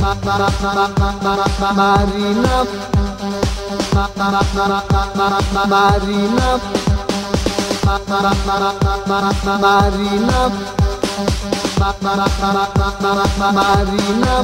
Marina, Marina, Marina.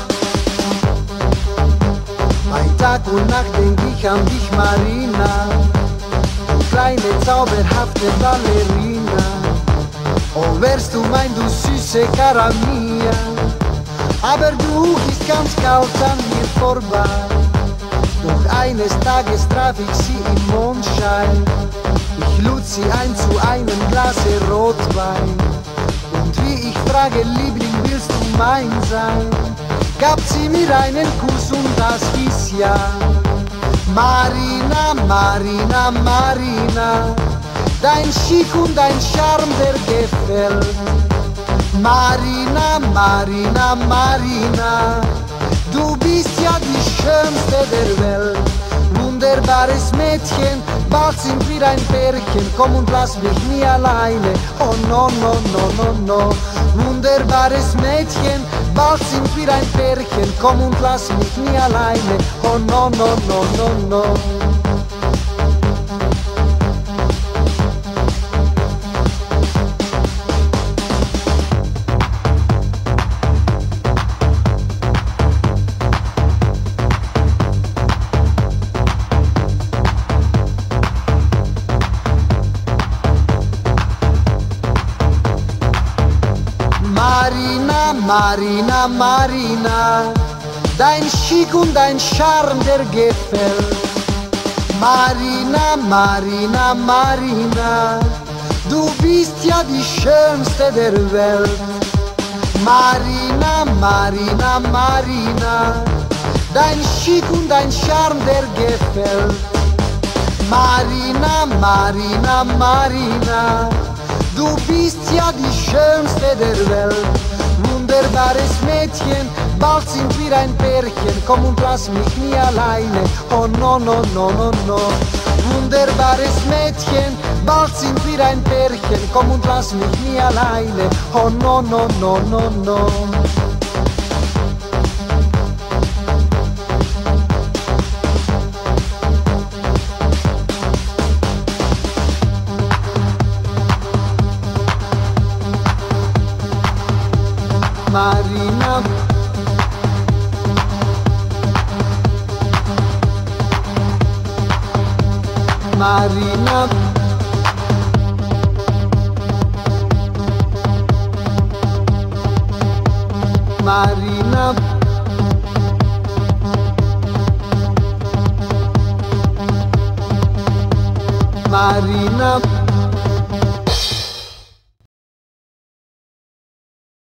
Bei Tag und Nacht denk ich an dich, Marina, du kleine zauberhafte Ballerina. Oh, wärst du mein, du süße Cara mia, aber du bist ganz kalt an mir vorbei. Doch eines Tages traf ich sie im Mondschein, ich lud sie ein zu einem Glase Rotwein. Und wie ich frage, Liebling, willst du mein sein, gab sie mir einen Kuss und das hieß ja. Marina, Marina, Marina, dein Schick und dein Charme, der gefällt. Marina, Marina, Marina, du bist ja die Schönste der Welt. Wunderbares Mädchen, bald sind wir ein Pärchen, komm und lass mich nie alleine. Oh no, no, no, no, no. Wunderbares Mädchen, bald sind wir ein Pärchen, komm und lass mich nie alleine. Oh no, no, no, no, no. Marina, Marina, Marina, dein Schick und dein Charme, der gefällt. Marina, Marina, Marina, du bist ja die Schönste der Welt. Marina, Marina, Marina, dein Schick und dein Charme, der gefällt. Marina, Marina, Marina, du bist ja die Schönste der Welt. Wunderbares Mädchen, bald sind wir ein Pärchen, komm und lass mich nie alleine. Oh no, no, no, no, no. Wunderbares Mädchen, bald sind wir ein Pärchen, komm und lass mich nie alleine. Oh no, no, no, no, no. Marina, Marina, Marina, Marina.